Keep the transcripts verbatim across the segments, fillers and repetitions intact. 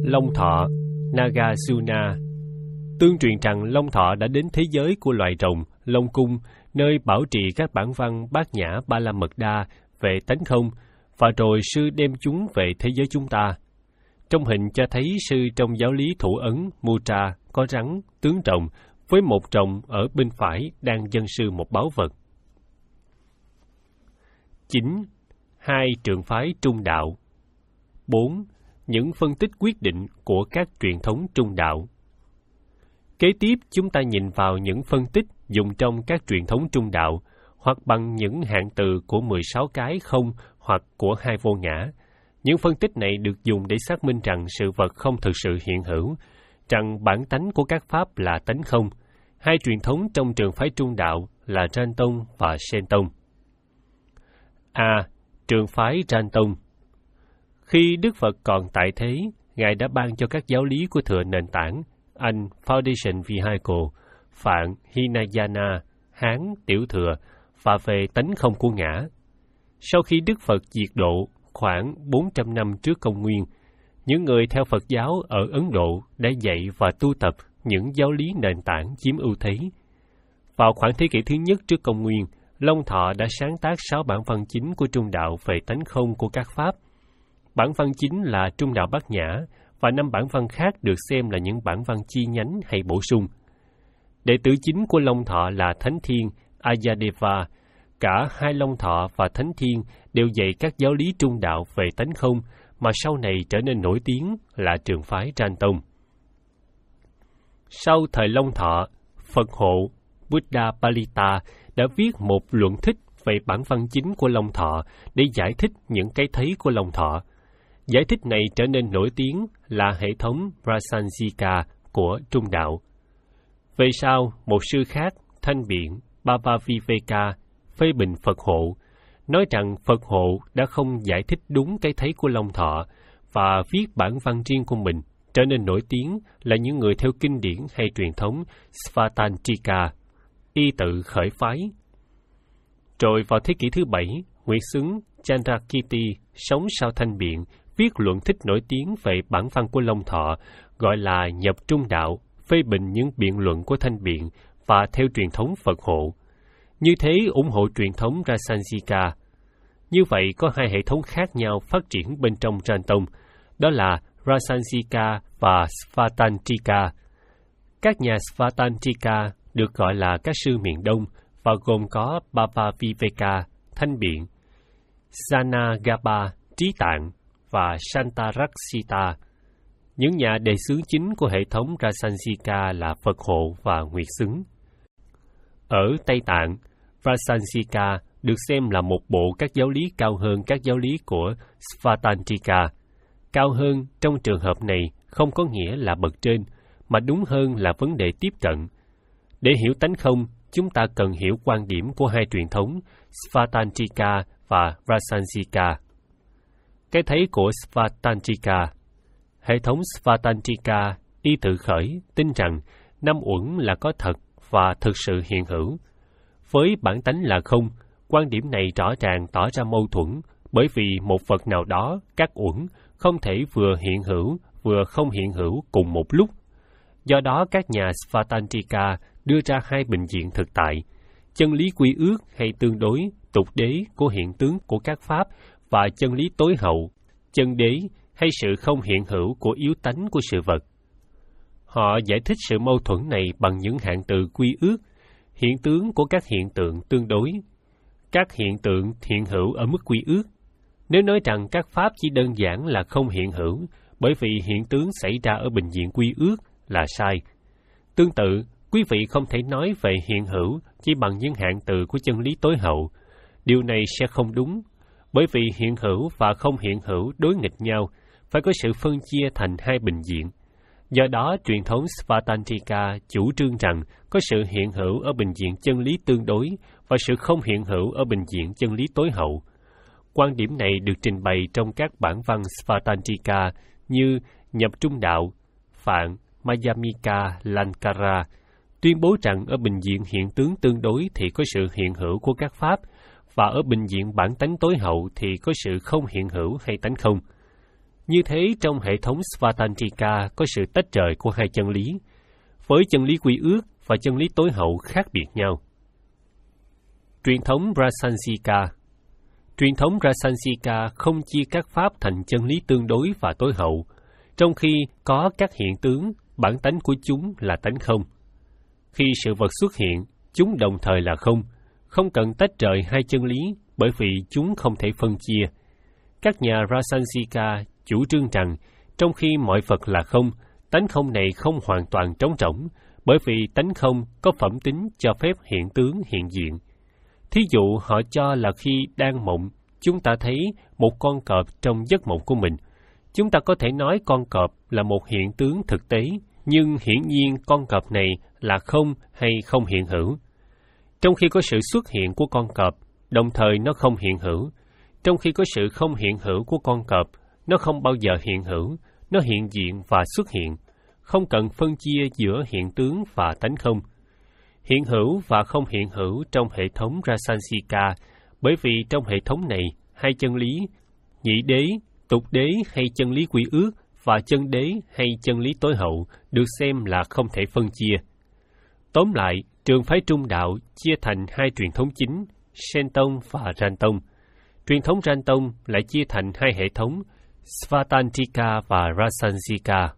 Long Thọ, Nagarjuna. Tương truyền rằng Long Thọ đã đến thế giới của loài rồng, Long Cung, nơi bảo trì các bản văn Bát Nhã Ba La Mật Đa về tánh không, và rồi sư đem chúng về thế giới chúng ta. Trong hình cho thấy sư trong giáo lý thủ ấn Mudra có rắn, tướng rồng, với một rồng ở bên phải đang dâng sư một báu vật. chín. Hai trường phái trung đạo. bốn. Những phân tích quyết định của các truyền thống trung đạo. Kế tiếp, chúng ta nhìn vào những phân tích dùng trong các truyền thống trung đạo, hoặc bằng những hạn từ của mười sáu cái không hoặc của hai vô ngã. Những phân tích này được dùng để xác minh rằng sự vật không thực sự hiện hữu, rằng bản tánh của các pháp là tánh không. Hai truyền thống trong trường phái trung đạo là Ran Tông và Sen Tông. A. Trường phái Ran Tông. Khi Đức Phật còn tại thế, Ngài đã ban cho các giáo lý của thừa nền tảng, Anh Foundation Vehicle, Phạn Hinayana, Hán Tiểu Thừa, và về tánh không của ngã. Sau khi Đức Phật diệt độ khoảng bốn trăm năm trước công nguyên, những người theo Phật giáo ở Ấn Độ đã dạy và tu tập những giáo lý nền tảng chiếm ưu thế. Vào khoảng thế kỷ thứ nhất trước công nguyên, Long Thọ đã sáng tác sáu bản văn chính của trung đạo về tánh không của các pháp. Bản văn chính là trung đạo Bát Nhã, và năm bản văn khác được xem là những bản văn chi nhánh hay bổ sung. Đệ tử chính của Long Thọ là Thánh Thiên Ayadeva. Cả hai Long Thọ và Thánh Thiên đều dạy các giáo lý trung đạo về tánh không, mà sau này trở nên nổi tiếng là trường phái Ran Tông. Sau thời Long Thọ, Phật hộ Buddha Palita đã viết một luận thích về bản văn chính của Long Thọ để giải thích những cái thấy của Long Thọ. Giải thích này trở nên nổi tiếng là hệ thống Rasanjika của trung đạo. Về sau, một sư khác, Thanh Biện Bhavaviveka, phê bình Phật hộ, nói rằng Phật hộ đã không giải thích đúng cái thấy của Long Thọ và viết bản văn riêng của mình, trở nên nổi tiếng là những người theo kinh điển hay truyền thống Svatantrika, y tự khởi phái. Rồi vào thế kỷ thứ bảy, Nguyệt xứng Chandrakirti sống sau Thanh Biện, viết luận thích nổi tiếng về bản văn của Long Thọ, gọi là Nhập Trung Đạo, phê bình những biện luận của Thanh Biện và theo truyền thống Phật hộ. Như thế ủng hộ truyền thống Rasanjika. Như vậy có hai hệ thống khác nhau phát triển bên trong Ran Tông, đó là Rasanjika và Svatantrika. Các nhà Svatantrika được gọi là các sư miền Đông và gồm có Bhavaviveka, Thanh Biện, Sanagapa, Trí Tạng và Santaraksita. Những nhà đề xướng chính của hệ thống Rasanjika là Phật hộ và Nguyệt xứng. Ở Tây Tạng, Rasanjika được xem là một bộ các giáo lý cao hơn các giáo lý của Svatantrika. Cao hơn trong trường hợp này không có nghĩa là bậc trên, mà đúng hơn là vấn đề tiếp cận. Để hiểu tánh không, chúng ta cần hiểu quan điểm của hai truyền thống Svatantrika và Rasanjika. Cái thấy của Svatantrika. Hệ thống Svatantrika y tự khởi tin rằng năm uẩn là có thật và thực sự hiện hữu. Với bản tánh là không, quan điểm này rõ ràng tỏ ra mâu thuẫn, bởi vì một vật nào đó, các uẩn, không thể vừa hiện hữu vừa không hiện hữu cùng một lúc. Do đó các nhà Svatantrika đưa ra hai bình diện thực tại, chân lý quy ước hay tương đối, tục đế của hiện tướng của các pháp và chân lý tối hậu, chân đế hay sự không hiện hữu của yếu tánh của sự vật. Họ giải thích sự mâu thuẫn này bằng những hạn từ quy ước, hiện tướng của các hiện tượng tương đối. Các hiện tượng hiện hữu ở mức quy ước. Nếu nói rằng các pháp chỉ đơn giản là không hiện hữu, bởi vì hiện tướng xảy ra ở bình diện quy ước là sai. Tương tự, quý vị không thể nói về hiện hữu chỉ bằng những hạn từ của chân lý tối hậu. Điều này sẽ không đúng, bởi vì hiện hữu và không hiện hữu đối nghịch nhau, phải có sự phân chia thành hai bình diện. Do đó, truyền thống Svatantrika chủ trương rằng có sự hiện hữu ở bình diện chân lý tương đối và sự không hiện hữu ở bình diện chân lý tối hậu. Quan điểm này được trình bày trong các bản văn Svatantrika như Nhập Trung Đạo, Phạn Mayamika Lankara, tuyên bố rằng ở bình diện hiện tướng tương đối thì có sự hiện hữu của các pháp, và ở bình diện bản tánh tối hậu thì có sự không hiện hữu hay tánh không. Như thế, trong hệ thống Svatantrika có sự tách rời của hai chân lý, với chân lý quy ước và chân lý tối hậu khác biệt nhau. Truyền thống Rasansika Truyền thống Rasansika không chia các pháp thành chân lý tương đối và tối hậu, trong khi có các hiện tướng, bản tánh của chúng là tánh không. Khi sự vật xuất hiện, chúng đồng thời là không, không cần tách rời hai chân lý bởi vì chúng không thể phân chia. Các nhà Rasansika chủ trương rằng, trong khi mọi vật là không, tánh không này không hoàn toàn trống rỗng, bởi vì tánh không có phẩm tính cho phép hiện tướng hiện diện. Thí dụ họ cho là khi đang mộng, chúng ta thấy một con cọp trong giấc mộng của mình. Chúng ta có thể nói con cọp là một hiện tướng thực tế, nhưng hiển nhiên con cọp này là không hay không hiện hữu. Trong khi có sự xuất hiện của con cọp, đồng thời nó không hiện hữu. Trong khi có sự không hiện hữu của con cọp, nó không bao giờ hiện hữu, nó hiện diện và xuất hiện, không cần phân chia giữa hiện tướng và tánh không. Hiện hữu và không hiện hữu trong hệ thống Rasansika, bởi vì trong hệ thống này, hai chân lý, nhị đế, tục đế hay chân lý quy ước và chân đế hay chân lý tối hậu được xem là không thể phân chia. Tóm lại, trường phái Trung đạo chia thành hai truyền thống chính, Sen Tông và Ran Tông. Truyền thống Ran Tông lại chia thành hai hệ thống, Svatantrika và Rasansika.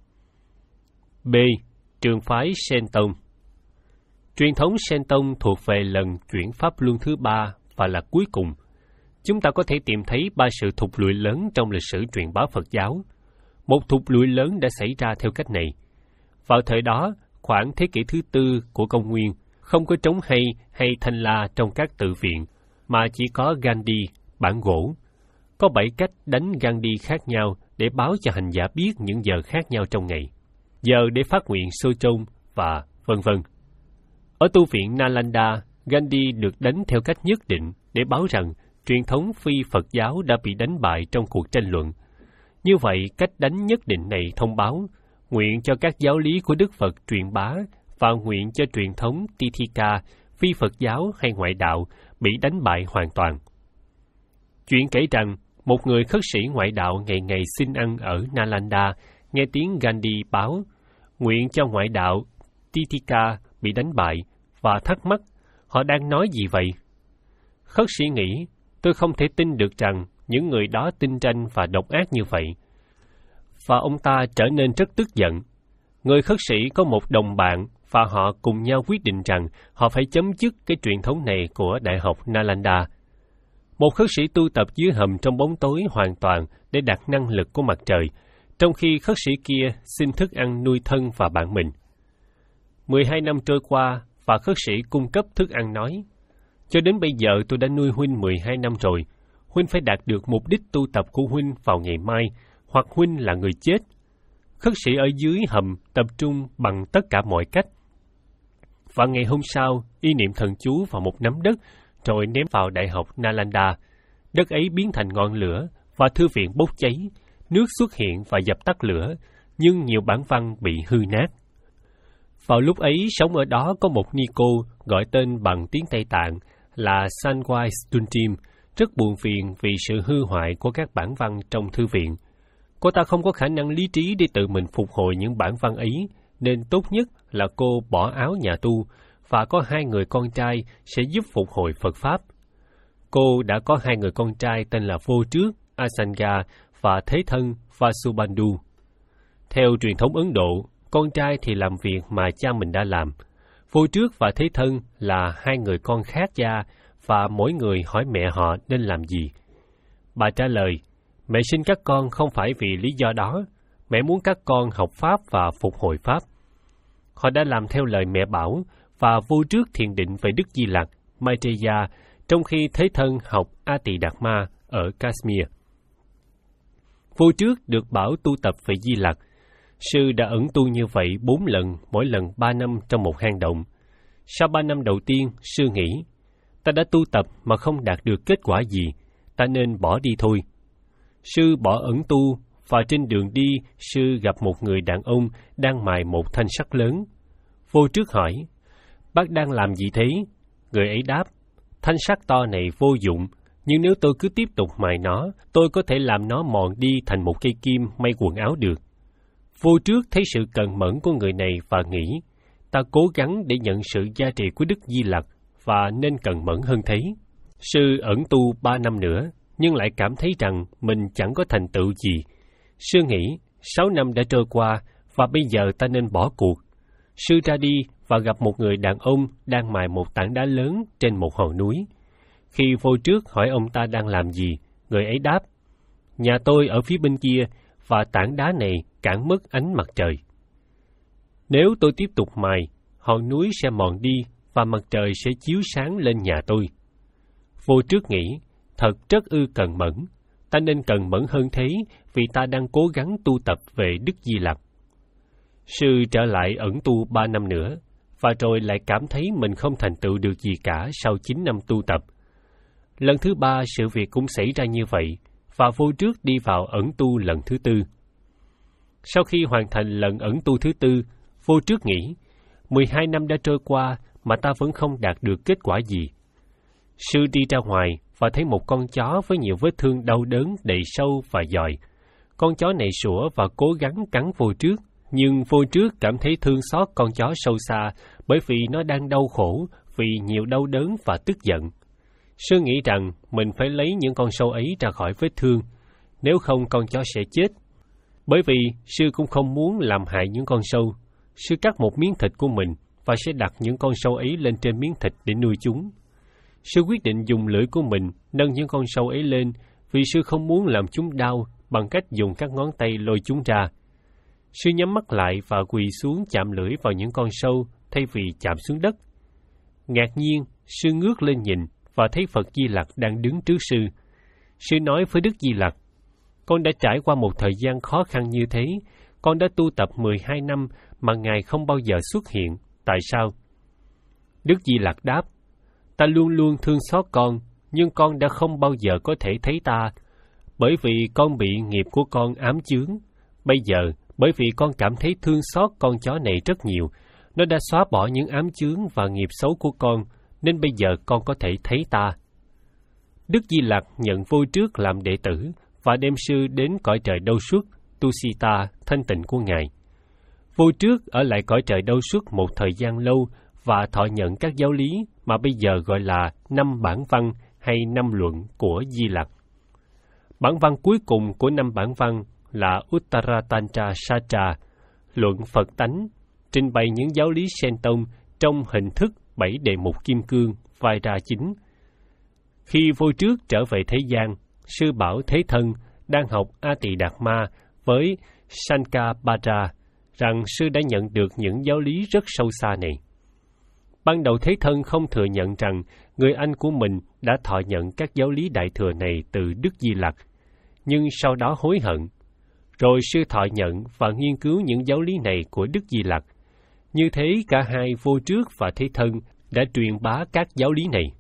B. Trường phái Sen Tông. Truyền thống Sen Tông thuộc về lần chuyển pháp luân thứ ba và là cuối cùng. Chúng ta có thể tìm thấy ba sự thụt lùi lớn trong lịch sử truyền bá Phật giáo. Một thụt lùi lớn đã xảy ra theo cách này. Vào thời đó, khoảng thế kỷ thứ tư của công nguyên, không có trống hay hay thanh la trong các tự viện, mà chỉ có Gandhi, bản gỗ. Có bảy cách đánh Gandhi khác nhau để báo cho hành giả biết những giờ khác nhau trong ngày, giờ để phát nguyện sô trông và vân vân. Ở tu viện Nalanda, Gandhi được đánh theo cách nhất định để báo rằng truyền thống phi Phật giáo đã bị đánh bại trong cuộc tranh luận. Như vậy, cách đánh nhất định này thông báo, nguyện cho các giáo lý của Đức Phật truyền bá và nguyện cho truyền thống Tithika, phi Phật giáo hay ngoại đạo bị đánh bại hoàn toàn. Chuyện kể rằng, một người khất sĩ ngoại đạo ngày ngày xin ăn ở Nalanda, nghe tiếng Gandhi báo, nguyện cho ngoại đạo Tithika bị đánh bại, và thắc mắc, họ đang nói gì vậy? Khất sĩ nghĩ, tôi không thể tin được rằng những người đó tinh tranh và độc ác như vậy. Và ông ta trở nên rất tức giận. Người khất sĩ có một đồng bạn và họ cùng nhau quyết định rằng họ phải chấm dứt cái truyền thống này của Đại học Nalanda. Một khất sĩ tu tập dưới hầm trong bóng tối hoàn toàn để đạt năng lực của mặt trời, trong khi khất sĩ kia xin thức ăn nuôi thân và bạn mình. Mười hai năm trôi qua và khất sĩ cung cấp thức ăn nói, cho đến bây giờ tôi đã nuôi huynh mười hai năm rồi, huynh phải đạt được mục đích tu tập của huynh vào ngày mai, hoặc huynh là người chết. Khất sĩ ở dưới hầm tập trung bằng tất cả mọi cách. Và ngày hôm sau, y niệm thần chú vào một nắm đất, rồi ném vào Đại học Nalanda. Đất ấy biến thành ngọn lửa, và thư viện bốc cháy, nước xuất hiện và dập tắt lửa, nhưng nhiều bản văn bị hư nát. Vào lúc ấy, sống ở đó có một ni cô gọi tên bằng tiếng Tây Tạng là Sanwai Stuntim, rất buồn phiền vì sự hư hoại của các bản văn trong thư viện. Cô ta không có khả năng lý trí để tự mình phục hồi những bản văn ấy, nên tốt nhất là cô bỏ áo nhà tu, và có hai người con trai sẽ giúp phục hồi Phật Pháp. Cô đã có hai người con trai tên là Vô Trước, Asanga, và Thế Thân, Vasubandhu. Theo truyền thống Ấn Độ, con trai thì làm việc mà cha mình đã làm. Vô Trước và Thế Thân là hai người con khác cha, và mỗi người hỏi mẹ họ nên làm gì. Bà trả lời, mẹ sinh các con không phải vì lý do đó, mẹ muốn các con học Pháp và phục hồi Pháp. Họ đã làm theo lời mẹ bảo, và Vô Trước thiền định về Đức Di Lặc, Maitreya, trong khi Thế Thân học A Tỳ Đạt Ma ở Kashmir. Vô Trước được bảo tu tập về Di Lặc. Sư đã ẩn tu như vậy bốn lần, mỗi lần ba năm trong một hang động. Sau ba năm đầu tiên, sư nghĩ, ta đã tu tập mà không đạt được kết quả gì, ta nên bỏ đi thôi. Sư bỏ ẩn tu, và trên đường đi, sư gặp một người đàn ông đang mài một thanh sắt lớn. Vô Trước hỏi, bác đang làm gì thế? Người ấy đáp, thanh sắt to này vô dụng, Nhưng nếu tôi cứ tiếp tục mài nó, tôi có thể làm nó mòn đi thành một cây kim may quần áo được. Vô trước thấy sự cần mẫn của người này và nghĩ, ta cố gắng để nhận sự gia trị của Đức Di Lặc và nên cần mẫn hơn thế. Sư ẩn tu ba năm nữa, nhưng lại cảm thấy rằng mình chẳng có thành tựu gì. Sư nghĩ, sáu năm đã trôi qua và bây giờ ta nên bỏ cuộc. Sư ra đi và gặp một người đàn ông đang mài một tảng đá lớn trên một hòn núi. Khi vô trước hỏi ông ta đang làm gì, người ấy đáp, nhà tôi ở phía bên kia và tảng đá này cản mất ánh mặt trời. Nếu tôi tiếp tục mài, hòn núi sẽ mòn đi và mặt trời sẽ chiếu sáng lên nhà tôi. Vô trước nghĩ, thật rất ư cần mẫn, ta nên cần mẫn hơn thế vì ta đang cố gắng tu tập về Đức Di Lặc. Sư trở lại ẩn tu ba năm nữa, và rồi lại cảm thấy mình không thành tựu được gì cả sau chín năm tu tập. Lần thứ ba sự việc cũng xảy ra như vậy, và vô trước đi vào ẩn tu lần thứ tư. Sau khi hoàn thành lần ẩn tu thứ tư, vô trước nghĩ, mười hai năm đã trôi qua mà ta vẫn không đạt được kết quả gì. Sư đi ra ngoài và thấy một con chó với nhiều vết thương đau đớn đầy sâu và dòi. Con chó này sủa và cố gắng cắn vô trước, nhưng vô trước cảm thấy thương xót con chó sâu xa bởi vì nó đang đau khổ vì nhiều đau đớn và tức giận. Sư nghĩ rằng mình phải lấy những con sâu ấy ra khỏi vết thương, nếu không con chó sẽ chết. Bởi vì sư cũng không muốn làm hại những con sâu, sư cắt một miếng thịt của mình và sẽ đặt những con sâu ấy lên trên miếng thịt để nuôi chúng. Sư quyết định dùng lưỡi của mình nâng những con sâu ấy lên vì sư không muốn làm chúng đau bằng cách dùng các ngón tay lôi chúng ra. Sư nhắm mắt lại và quỳ xuống chạm lưỡi vào những con sâu thay vì chạm xuống đất. Ngạc nhiên, sư ngước lên nhìn và thấy Phật Di Lặc đang đứng trước sư. Sư nói với Đức Di Lặc, con đã trải qua một thời gian khó khăn như thế, con đã tu tập mười hai năm mà Ngài không bao giờ xuất hiện, tại sao? Đức Di Lặc đáp, ta luôn luôn thương xót con, nhưng con đã không bao giờ có thể thấy ta, bởi vì con bị nghiệp của con ám chướng. Bây giờ, bởi vì con cảm thấy thương xót con chó này rất nhiều, nó đã xóa bỏ những ám chướng và nghiệp xấu của con, nên bây giờ con có thể thấy ta. Đức Di Lặc nhận vô trước làm đệ tử và đem sư đến cõi trời Đâu Xuất, Tusita, thanh tịnh của Ngài. Vô trước ở lại cõi trời Đâu Xuất một thời gian lâu và thọ nhận các giáo lý mà bây giờ gọi là năm bản văn hay năm luận của Di Lặc. Bản văn cuối cùng của năm bản văn là Uttaratantra Satra, luận Phật tánh, trình bày những giáo lý Sen Tông trong hình thức bảy đề mục kim cương, vai ra chính. Khi vô trước trở về thế gian, sư bảo Thế Thân đang học A Tỳ Đạt Ma với Sankapara rằng sư đã nhận được những giáo lý rất sâu xa này. Ban đầu Thế Thân không thừa nhận rằng người anh của mình đã thọ nhận các giáo lý đại thừa này từ Đức Di Lặc, nhưng sau đó hối hận. Rồi sư thọ nhận và nghiên cứu những giáo lý này của Đức Di Lặc. Như thế cả hai vô trước và Thế Thân đã truyền bá các giáo lý này.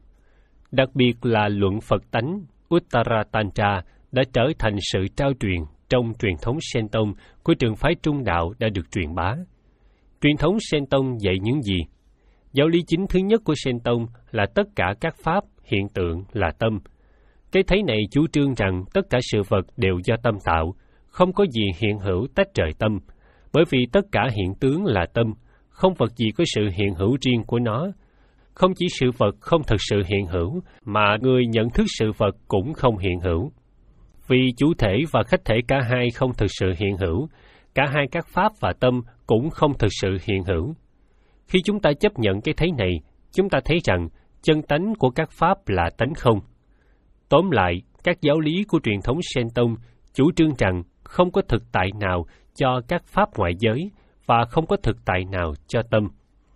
Đặc biệt là luận Phật tánh Uttaratantra đã trở thành sự trao truyền trong truyền thống Sen Tông của trường phái Trung Đạo đã được truyền bá. Truyền thống Sen Tông dạy những gì? Giáo lý chính thứ nhất của Sen Tông là tất cả các pháp, hiện tượng là tâm. Cái thấy này chủ trương rằng tất cả sự vật đều do tâm tạo, không có gì hiện hữu tách rời tâm, bởi vì tất cả hiện tướng là tâm, không vật gì có sự hiện hữu riêng của nó. Không chỉ sự vật không thực sự hiện hữu, mà người nhận thức sự vật cũng không hiện hữu. Vì chủ thể và khách thể cả hai không thực sự hiện hữu, cả hai các pháp và tâm cũng không thực sự hiện hữu. Khi chúng ta chấp nhận cái thấy này, chúng ta thấy rằng chân tánh của các pháp là tánh không. Tóm lại, các giáo lý của truyền thống Sen Tông chủ trương rằng không có thực tại nào cho các pháp ngoại giới và không có thực tại nào cho tâm.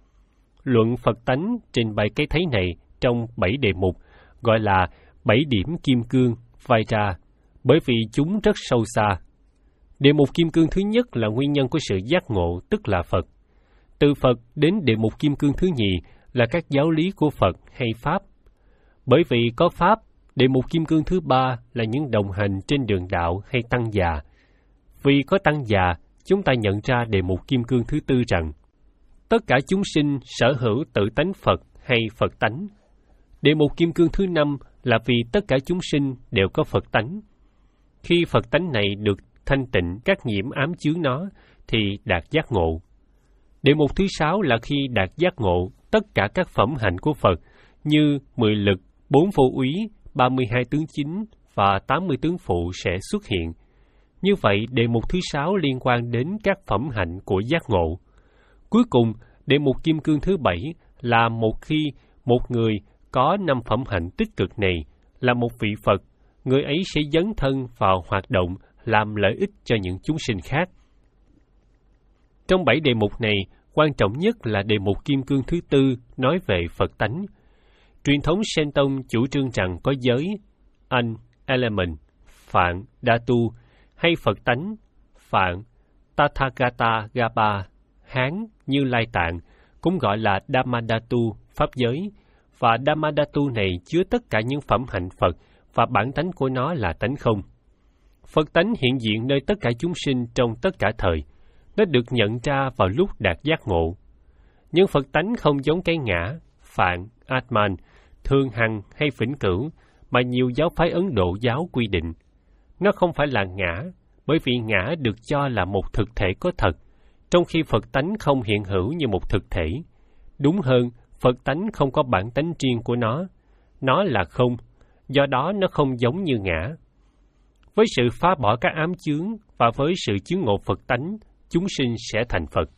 Luận Phật tánh trình bày cái thấy này trong bảy đề mục, gọi là bảy điểm kim cương, vai ra, bởi vì chúng rất sâu xa. Đề mục kim cương thứ nhất là nguyên nhân của sự giác ngộ, tức là Phật. Từ Phật đến đề mục kim cương thứ nhì là các giáo lý của Phật hay Pháp. Bởi vì có Pháp, đề mục kim cương thứ ba là những đồng hành trên đường đạo hay tăng già. Vì có tăng già, chúng ta nhận ra đề mục kim cương thứ tư rằng tất cả chúng sinh sở hữu tự tánh Phật hay Phật tánh. Đề mục kim cương thứ năm là vì tất cả chúng sinh đều có Phật tánh. Khi Phật tánh này được thanh tịnh các nhiễm ám chướng nó, thì đạt giác ngộ. Đề mục thứ sáu là khi đạt giác ngộ, tất cả các phẩm hạnh của Phật như mười lực, bốn vô úy, ba mươi hai tướng chính và tám mươi tướng phụ sẽ xuất hiện. Như vậy, đề mục thứ sáu liên quan đến các phẩm hạnh của giác ngộ. Cuối cùng, đề mục kim cương thứ bảy là một khi một người có năm phẩm hạnh tích cực này là một vị Phật, người ấy sẽ dấn thân vào hoạt động làm lợi ích cho những chúng sinh khác. Trong bảy đề mục này, quan trọng nhất là đề mục kim cương thứ tư nói về Phật tánh. Truyền thống Sen Tông chủ trương rằng có giới, anh, element, phạn, dhatu, hay Phật tánh, phạn, Tathagata Gapa, Hán, Như Lai Tạng, cũng gọi là Dhammadhatu, pháp giới, và Dhammadhatu này chứa tất cả những phẩm hạnh Phật và bản tánh của nó là tánh không. Phật tánh hiện diện nơi tất cả chúng sinh trong tất cả thời. Nó được nhận ra vào lúc đạt giác ngộ. Nhưng Phật tánh không giống cái ngã, phạn, Atman, thường hằng hay vĩnh cửu mà nhiều giáo phái Ấn Độ giáo quy định. Nó không phải là ngã, bởi vì ngã được cho là một thực thể có thật, trong khi Phật tánh không hiện hữu như một thực thể. Đúng hơn, Phật tánh không có bản tánh riêng của nó. Nó là không, do đó nó không giống như ngã. Với sự phá bỏ các ám chướng và với sự chứng ngộ Phật tánh, chúng sinh sẽ thành Phật.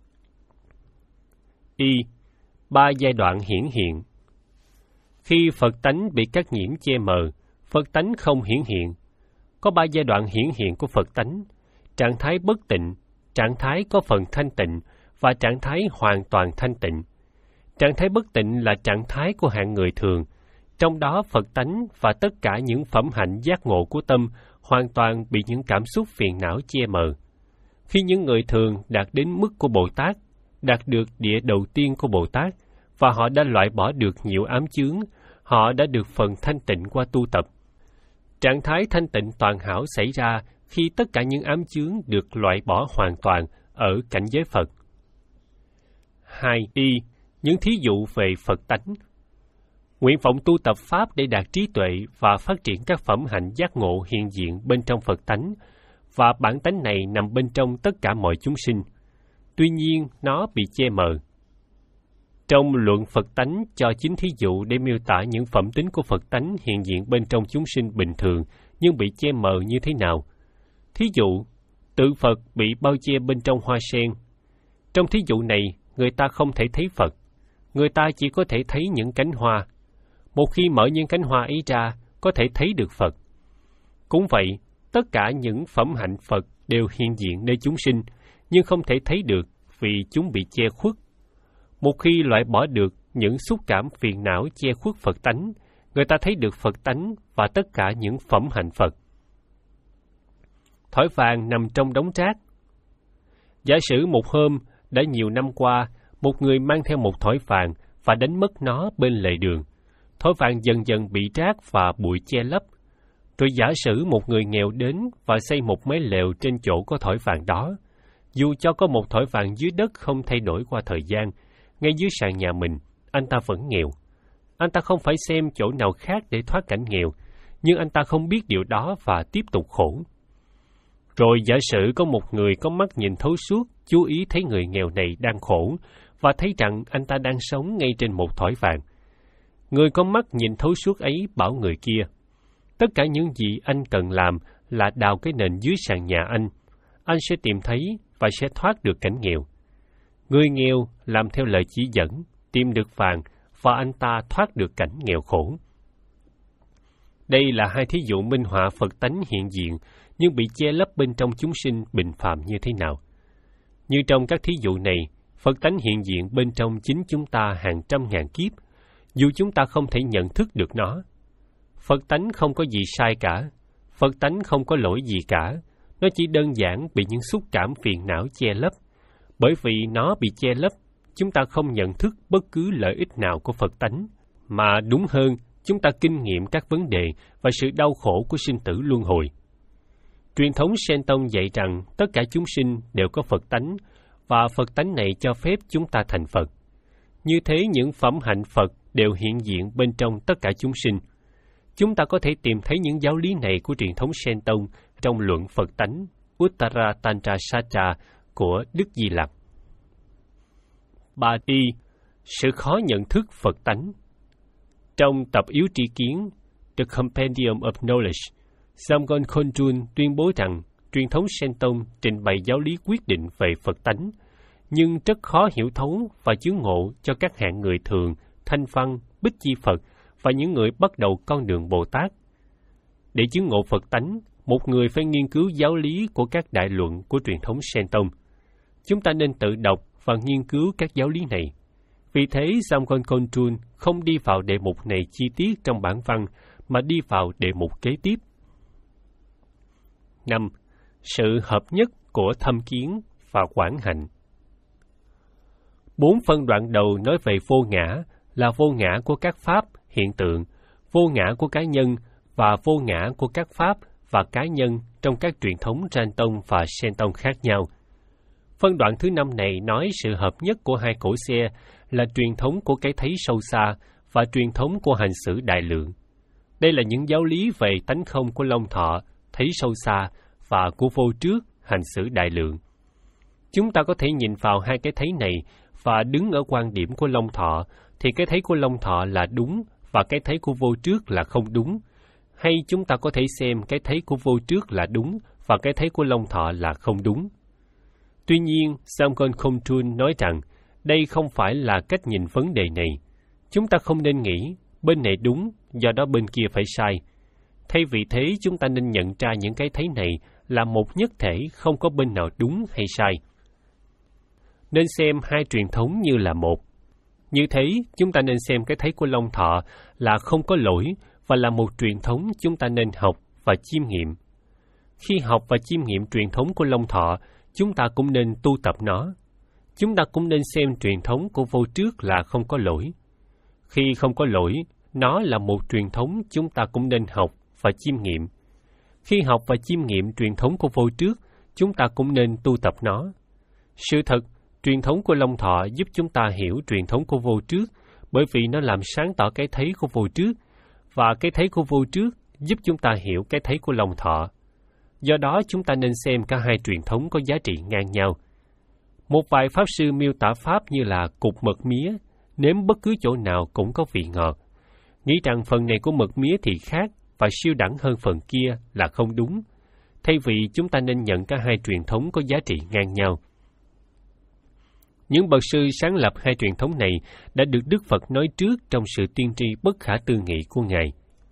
Y. Ba giai đoạn hiển hiện. Khi Phật tánh bị các nhiễm che mờ, Phật tánh không hiển hiện. Có ba giai đoạn hiển hiện của Phật tánh: trạng thái bất tịnh, trạng thái có phần thanh tịnh và trạng thái hoàn toàn thanh tịnh. Trạng thái bất tịnh là trạng thái của hạng người thường, trong đó Phật tánh và tất cả những phẩm hạnh giác ngộ của tâm hoàn toàn bị những cảm xúc phiền não che mờ. Khi những người thường đạt đến mức của Bồ Tát, đạt được địa đầu tiên của Bồ Tát, và họ đã loại bỏ được nhiều ám chướng, họ đã được phần thanh tịnh qua tu tập. Trạng thái thanh tịnh toàn hảo xảy ra khi tất cả những ám chướng được loại bỏ hoàn toàn ở cảnh giới Phật. hai. Y. Những thí dụ về Phật tánh. Nguyện vọng tu tập Pháp để đạt trí tuệ và phát triển các phẩm hạnh giác ngộ hiện diện bên trong Phật tánh, và bản tánh này nằm bên trong tất cả mọi chúng sinh. Tuy nhiên, nó bị che mờ. Trong luận Phật tánh cho chín thí dụ để miêu tả những phẩm tính của Phật tánh hiện diện bên trong chúng sinh bình thường nhưng bị che mờ như thế nào. Thí dụ, tự Phật bị bao che bên trong hoa sen. Trong thí dụ này, người ta không thể thấy Phật. Người ta chỉ có thể thấy những cánh hoa. Một khi mở những cánh hoa ấy ra, có thể thấy được Phật. Cũng vậy, tất cả những phẩm hạnh Phật đều hiện diện nơi chúng sinh, nhưng không thể thấy được vì chúng bị che khuất. Một khi loại bỏ được những xúc cảm phiền não che khuất Phật tánh, người ta thấy được Phật tánh và tất cả những phẩm hạnh Phật. Thỏi vàng nằm trong đống rác. Giả sử một hôm, đã nhiều năm qua, một người mang theo một thỏi vàng và đánh mất nó bên lề đường. Thỏi vàng dần dần bị rác và bụi che lấp. Rồi giả sử một người nghèo đến và xây một mái lều trên chỗ có thỏi vàng đó. Dù cho có một thỏi vàng dưới đất không thay đổi qua thời gian, ngay dưới sàn nhà mình, anh ta vẫn nghèo. Anh ta không phải xem chỗ nào khác để thoát cảnh nghèo, nhưng anh ta không biết điều đó và tiếp tục khổ. Rồi giả sử có một người có mắt nhìn thấu suốt, chú ý thấy người nghèo này đang khổ, và thấy rằng anh ta đang sống ngay trên một thỏi vàng. Người có mắt nhìn thấu suốt ấy bảo người kia, tất cả những gì anh cần làm là đào cái nền dưới sàn nhà anh. Anh sẽ tìm thấy và sẽ thoát được cảnh nghèo. Người nghèo làm theo lời chỉ dẫn, tìm được vàng, và anh ta thoát được cảnh nghèo khổ. Đây là hai thí dụ minh họa Phật tánh hiện diện, nhưng bị che lấp bên trong chúng sinh bình phàm như thế nào. Như trong các thí dụ này, Phật tánh hiện diện bên trong chính chúng ta hàng trăm ngàn kiếp, dù chúng ta không thể nhận thức được nó. Phật tánh không có gì sai cả, Phật tánh không có lỗi gì cả, nó chỉ đơn giản bị những xúc cảm phiền não che lấp. Bởi vì nó bị che lấp, chúng ta không nhận thức bất cứ lợi ích nào của Phật tánh, mà đúng hơn, chúng ta kinh nghiệm các vấn đề và sự đau khổ của sinh tử luân hồi. Truyền thống Sen Tông dạy rằng tất cả chúng sinh đều có Phật tánh, và Phật tánh này cho phép chúng ta thành Phật. Như thế những phẩm hạnh Phật đều hiện diện bên trong tất cả chúng sinh. Chúng ta có thể tìm thấy những giáo lý này của truyền thống Sen Tông trong luận Phật tánh Uttara Tantra Satra của Đức Di Lặc. ba Y. Sự khó nhận thức Phật tánh. Trong tập yếu tri kiến The Compendium of Knowledge, Samgon Khondrun tuyên bố rằng truyền thống Sen Tông trình bày giáo lý quyết định về Phật tánh, nhưng rất khó hiểu thấu và chứng ngộ cho các hạng người thường, thanh văn, bích chi Phật và những người bắt đầu con đường Bồ Tát. Để chứng ngộ Phật tánh, một người phải nghiên cứu giáo lý của các đại luận của truyền thống Sen Tông. Chúng ta nên tự đọc và nghiên cứu các giáo lý này. Vì thế, Samgon Khondrun không đi vào đề mục này chi tiết trong bản văn, mà đi vào đề mục kế tiếp. năm. Sự hợp nhất của thâm kiến và quảng hạnh. Bốn phân đoạn đầu nói về vô ngã, là vô ngã của các pháp, hiện tượng, vô ngã của cá nhân và vô ngã của các pháp và cá nhân trong các truyền thống Ran Tông và Sen Tông khác nhau. Phân đoạn thứ năm này nói sự hợp nhất của hai cổ xe là truyền thống của cái thấy sâu xa và truyền thống của hành xử đại lượng. Đây là những giáo lý về tánh không của Long Thọ, thấy sâu xa, và của vô trước, hành xử đại lượng. Chúng ta có thể nhìn vào hai cái thấy này và đứng ở quan điểm của Long Thọ, thì cái thấy của Long Thọ là đúng và cái thấy của vô trước là không đúng. Hay chúng ta có thể xem cái thấy của vô trước là đúng và cái thấy của Long Thọ là không đúng. Tuy nhiên, Samgon Khondrun nói rằng đây không phải là cách nhìn vấn đề này. Chúng ta không nên nghĩ bên này đúng, do đó bên kia phải sai. Thay vì thế, chúng ta nên nhận ra những cái thấy này là một nhất thể, không có bên nào đúng hay sai. Nên xem hai truyền thống như là một. Như thế, chúng ta nên xem cái thấy của Long Thọ là không có lỗi và là một truyền thống chúng ta nên học và chiêm nghiệm. Khi học và chiêm nghiệm truyền thống của Long Thọ, chúng ta cũng nên tu tập nó. Chúng ta cũng nên xem truyền thống của vô trước là không có lỗi. Khi không có lỗi, nó là một truyền thống chúng ta cũng nên học và chiêm nghiệm. Khi học và chiêm nghiệm truyền thống của vô trước, chúng ta cũng nên tu tập nó. Sự thật, truyền thống của Long Thọ giúp chúng ta hiểu truyền thống của vô trước, bởi vì nó làm sáng tỏ cái thấy của vô trước, và cái thấy của vô trước giúp chúng ta hiểu cái thấy của Long Thọ. Do đó, chúng ta nên xem cả hai truyền thống có giá trị ngang nhau. Một vài pháp sư miêu tả pháp như là cục mật mía, nếm bất cứ chỗ nào cũng có vị ngọt. Nghĩ rằng phần này của mật mía thì khác và siêu đẳng hơn phần kia là không đúng. Thay vì chúng ta nên nhận cả hai truyền thống có giá trị ngang nhau. Những bậc sư sáng lập hai truyền thống này đã được Đức Phật nói trước trong sự tiên tri bất khả tư nghị của Ngài.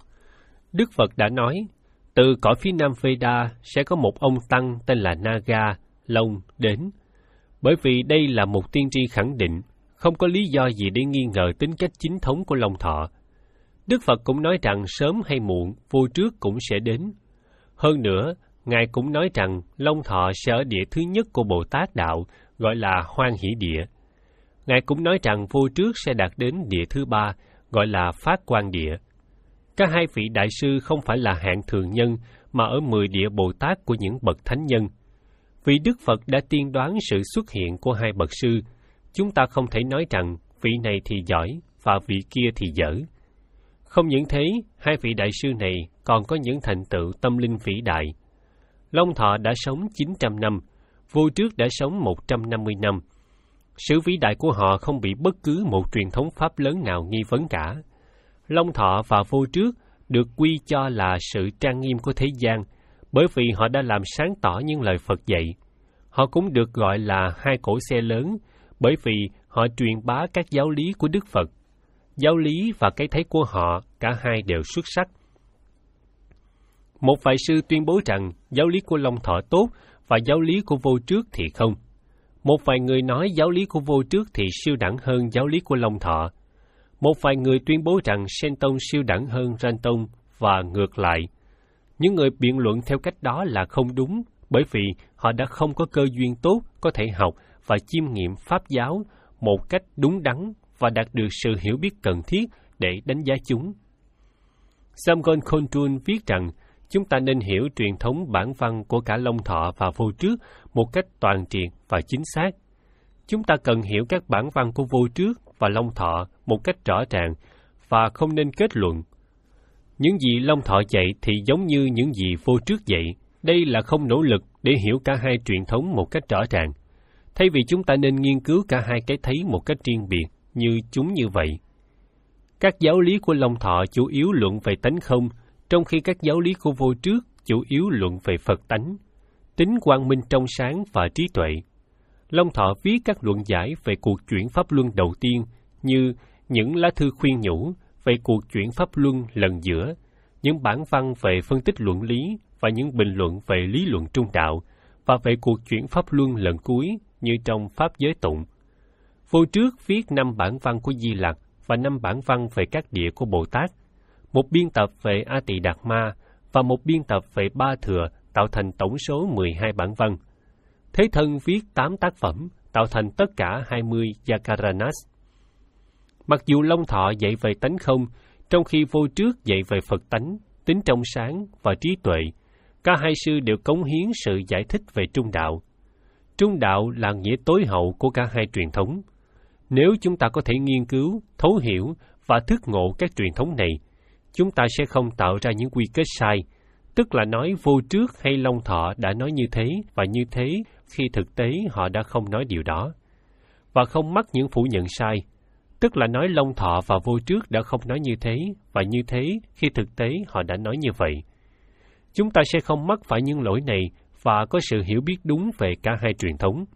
Đức Phật đã nói, từ cõi phía nam Veda sẽ có một ông tăng tên là Naga, Long đến. Bởi vì đây là một tiên tri khẳng định, không có lý do gì để nghi ngờ tính cách chính thống của Long Thọ. Đức Phật cũng nói rằng sớm hay muộn, vô trước cũng sẽ đến. Hơn nữa, Ngài cũng nói rằng Long Thọ sẽ ở địa thứ nhất của Bồ Tát Đạo, gọi là Hoan Hỷ Địa. Ngài cũng nói rằng vô trước sẽ đạt đến địa thứ ba, gọi là Phát Quang Địa. Cả hai vị đại sư không phải là hạng thường nhân, mà ở mười địa Bồ Tát của những bậc thánh nhân. Vì Đức Phật đã tiên đoán sự xuất hiện của hai bậc sư, chúng ta không thể nói rằng vị này thì giỏi và vị kia thì dở. Không những thế, hai vị đại sư này còn có những thành tựu tâm linh vĩ đại. Long Thọ đã sống chín trăm năm, vô trước đã sống một trăm năm mươi năm. Sự vĩ đại của họ không bị bất cứ một truyền thống pháp lớn nào nghi vấn cả. Long Thọ và vô trước được quy cho là sự trang nghiêm của thế gian, bởi vì họ đã làm sáng tỏ những lời Phật dạy. Họ cũng được gọi là hai cổ xe lớn, bởi vì họ truyền bá các giáo lý của Đức Phật. Giáo lý và cái thấy của họ, cả hai đều xuất sắc. Một vài sư tuyên bố rằng giáo lý của Long Thọ tốt và giáo lý của vô trước thì không. Một vài người nói giáo lý của vô trước thì siêu đẳng hơn giáo lý của Long Thọ. Một vài người tuyên bố rằng Sen Tông siêu đẳng hơn Ran Tông và ngược lại. Những người biện luận theo cách đó là không đúng, bởi vì họ đã không có cơ duyên tốt có thể học và chiêm nghiệm pháp giáo một cách đúng đắn và đạt được sự hiểu biết cần thiết để đánh giá chúng. Samgon Khondrun viết rằng, chúng ta nên hiểu truyền thống bản văn của cả Long Thọ và vô trước một cách toàn triệt và chính xác. Chúng ta cần hiểu các bản văn của vô trước và Long Thọ một cách rõ ràng và không nên kết luận. Những gì Long Thọ dạy thì giống như những gì Vô Trước dạy. Đây là không nỗ lực để hiểu cả hai truyền thống một cách rõ ràng. Thay vì chúng ta nên nghiên cứu cả hai cái thấy một cách riêng biệt như chúng như vậy. Các giáo lý của Long Thọ chủ yếu luận về tánh không, trong khi các giáo lý của Vô Trước chủ yếu luận về Phật tánh, tính quang minh trong sáng và trí tuệ. Long Thọ viết các luận giải về cuộc chuyển pháp luân đầu tiên như những lá thư khuyên nhủ về cuộc chuyển pháp luân lần giữa, những bản văn về phân tích luận lý và những bình luận về lý luận trung đạo, và về cuộc chuyển pháp luân lần cuối như trong Pháp Giới Tụng. Vô Trước viết năm bản văn của Di Lặc và năm bản văn về các địa của Bồ Tát, một biên tập về A Tỳ Đạt Ma và một biên tập về Ba Thừa, tạo thành tổng số mười hai bản văn. Thế Thân viết tám tác phẩm, tạo thành tất cả hai mươi Yakaranas. Mặc dù Long Thọ dạy về tánh không, trong khi Vô Trước dạy về Phật tánh, tính trong sáng và trí tuệ, cả hai sư đều cống hiến sự giải thích về trung đạo. Trung đạo là nghĩa tối hậu của cả hai truyền thống. Nếu chúng ta có thể nghiên cứu, thấu hiểu và thức ngộ các truyền thống này, chúng ta sẽ không tạo ra những quy kết sai, tức là nói Vô Trước hay Long Thọ đã nói như thế và như thế khi thực tế họ đã không nói điều đó, và không mắc những phủ nhận sai, tức là nói Long Thọ và Vô Trước đã không nói như thế và như thế khi thực tế họ đã nói như vậy. Chúng ta sẽ không mắc phải những lỗi này và có sự hiểu biết đúng về cả hai truyền thống.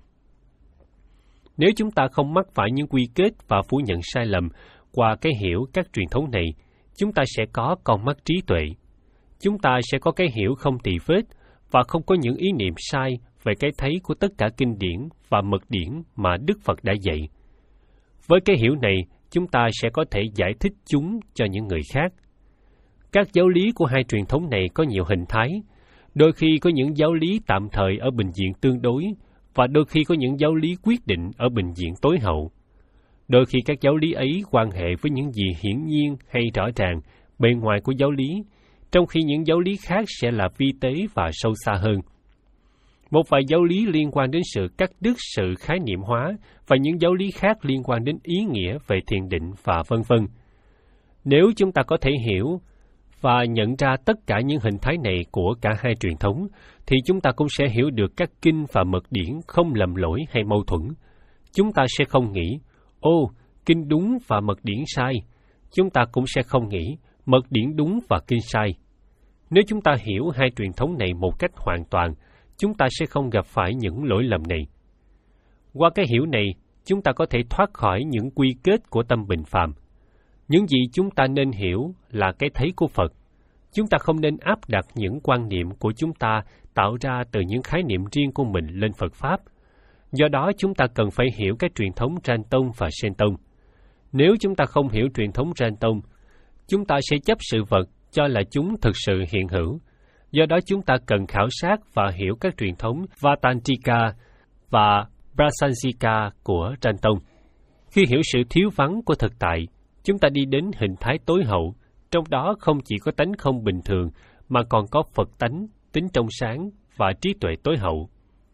Nếu chúng ta không mắc phải những quy kết và phủ nhận sai lầm qua cái hiểu các truyền thống này, chúng ta sẽ có con mắt trí tuệ. Chúng ta sẽ có cái hiểu không tỳ vết và không có những ý niệm sai về cái thấy của tất cả kinh điển và mật điển mà Đức Phật đã dạy. Với cái hiểu này, chúng ta sẽ có thể giải thích chúng cho những người khác. Các giáo lý của hai truyền thống này có nhiều hình thái. Đôi khi có những giáo lý tạm thời ở bình diện tương đối, và đôi khi có những giáo lý quyết định ở bình diện tối hậu. Đôi khi các giáo lý ấy quan hệ với những gì hiển nhiên hay rõ ràng, bề ngoài của giáo lý, trong khi những giáo lý khác sẽ là vi tế và sâu xa hơn. Một vài giáo lý liên quan đến sự cắt đứt sự khái niệm hóa, và những giáo lý khác liên quan đến ý nghĩa về thiền định và vân vân. Nếu chúng ta có thể hiểu và nhận ra tất cả những hình thái này của cả hai truyền thống, thì chúng ta cũng sẽ hiểu được các kinh và mật điển không lầm lỗi hay mâu thuẫn. Chúng ta sẽ không nghĩ, ô, kinh đúng và mật điển sai. Chúng ta cũng sẽ không nghĩ, mật điển đúng và kinh sai. Nếu chúng ta hiểu hai truyền thống này một cách hoàn toàn, chúng ta sẽ không gặp phải những lỗi lầm này. Qua cái hiểu này, chúng ta có thể thoát khỏi những quy kết của tâm bình phàm. Những gì chúng ta nên hiểu là cái thấy của Phật. Chúng ta không nên áp đặt những quan niệm của chúng ta tạo ra từ những khái niệm riêng của mình lên Phật Pháp. Do đó, chúng ta cần phải hiểu các truyền thống Ran Tông và Sen Tông. Nếu chúng ta không hiểu truyền thống Ran Tông, chúng ta sẽ chấp sự vật cho là chúng thực sự hiện hữu. Do đó, chúng ta cần khảo sát và hiểu các truyền thống Vatantrika và Prasansika của Ran Tông. Khi hiểu sự thiếu vắng của thực tại, chúng ta đi đến hình thái tối hậu, trong đó không chỉ có tánh không bình thường, mà còn có Phật tánh, tính trong sáng và trí tuệ tối hậu,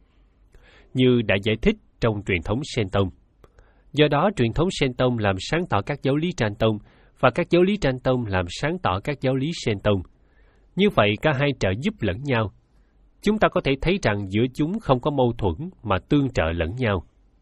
như đã giải thích trong truyền thống Sen Tông. Do đó, truyền thống Sen Tông làm sáng tỏ các giáo lý Ran Tông, và các giáo lý Ran Tông làm sáng tỏ các giáo lý Sen Tông. Như vậy, cả hai trợ giúp lẫn nhau. Chúng ta có thể thấy rằng giữa chúng không có mâu thuẫn mà tương trợ lẫn nhau.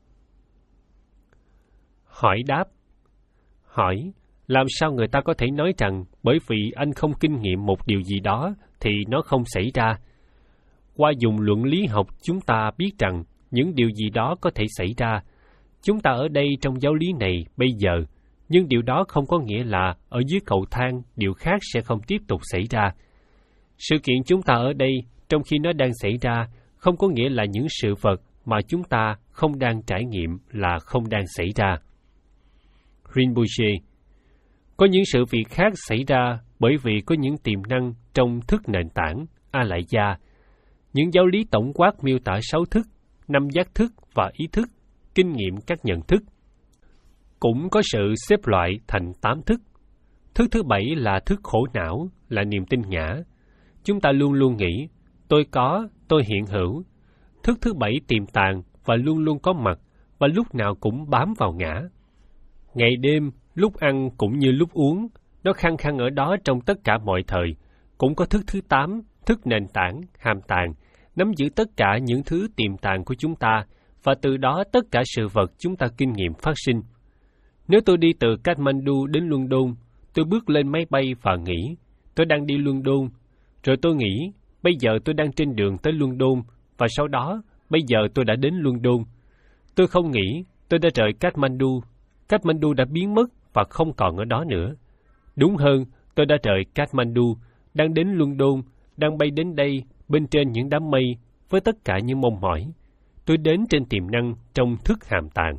Hỏi đáp. Hỏi, làm sao người ta có thể nói rằng bởi vì anh không kinh nghiệm một điều gì đó thì nó không xảy ra? Qua dùng luận lý học, chúng ta biết rằng những điều gì đó có thể xảy ra. Chúng ta ở đây trong giáo lý này bây giờ, nhưng điều đó không có nghĩa là ở dưới cầu thang điều khác sẽ không tiếp tục xảy ra. Sự kiện chúng ta ở đây trong khi nó đang xảy ra không có nghĩa là những sự vật mà chúng ta không đang trải nghiệm là không đang xảy ra. Rinpoche, có những sự việc khác xảy ra bởi vì có những tiềm năng trong thức nền tảng, A Lại Gia. Những giáo lý tổng quát miêu tả sáu thức, năm giác thức và ý thức, kinh nghiệm các nhận thức. Cũng có sự xếp loại thành tám thức. Thức thứ bảy là thức khổ não, là niềm tin ngã. Chúng ta luôn luôn nghĩ, tôi có, tôi hiện hữu. Thức thứ bảy tiềm tàng và luôn luôn có mặt, và lúc nào cũng bám vào ngã. Ngày đêm, lúc ăn cũng như lúc uống, Nó khăng khăng ở đó trong tất cả mọi thời, cũng có thức thứ tám, thức nền tảng, hàm tàng, nắm giữ tất cả những thứ tiềm tàng của chúng ta, và từ đó tất cả sự vật chúng ta kinh nghiệm phát sinh. Nếu tôi đi từ Kathmandu đến London, tôi bước lên máy bay và nghĩ, tôi đang đi London, rồi tôi nghĩ, bây giờ tôi đang trên đường tới London, và sau đó, bây giờ tôi đã đến London. Tôi không nghĩ, tôi đã rời Kathmandu, Kathmandu đã biến mất và không còn ở đó nữa. Đúng hơn, tôi đã rời Kathmandu, đang đến London, đang bay đến đây, bên trên những đám mây, với tất cả những mong mỏi. Tôi đến trên tiềm năng trong thức hàm tàng.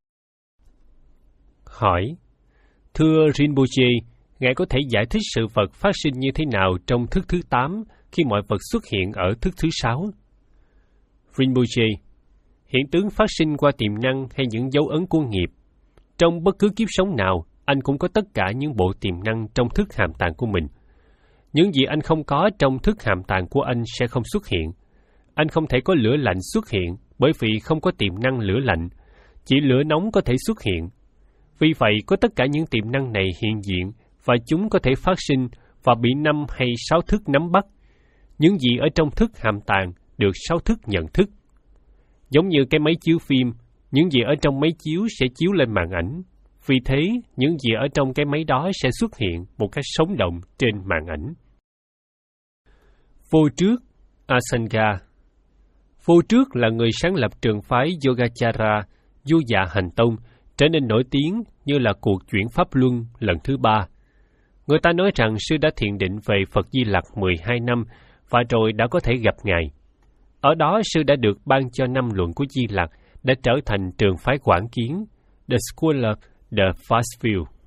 Hỏi: Thưa Rinpoche, Ngài có thể giải thích sự vật phát sinh như thế nào trong thức thứ tám khi mọi vật xuất hiện ở thức thứ sáu? Rinpoche: Hiện tướng phát sinh qua tiềm năng hay những dấu ấn của nghiệp. Trong bất cứ kiếp sống nào, anh cũng có tất cả những bộ tiềm năng trong thức hàm tàng của mình. Những gì anh không có trong thức hàm tàng của anh sẽ không xuất hiện. Anh không thể có lửa lạnh xuất hiện bởi vì không có tiềm năng lửa lạnh. Chỉ lửa nóng có thể xuất hiện. Vì vậy, có tất cả những tiềm năng này hiện diện và chúng có thể phát sinh và bị năm hay sáu thức nắm bắt. Những gì ở trong thức hàm tàng được sáu thức nhận thức. Giống như cái máy chiếu phim, những gì ở trong máy chiếu sẽ chiếu lên màn ảnh. Vì thế, những gì ở trong cái máy đó sẽ xuất hiện một cách sống động trên màn ảnh. Vô trước, Asanga. Vô trước là người sáng lập trường phái Yogacara, vô dạ hành tông, trở nên nổi tiếng như là cuộc chuyển pháp luân lần thứ ba. Người ta nói rằng sư đã thiền định về Phật Di Lặc mười hai năm và rồi đã có thể gặp Ngài. Ở đó, sư đã được ban cho năm luận của Di Lặc, đã trở thành trường phái Quảng Kiến, The School of the Fast View.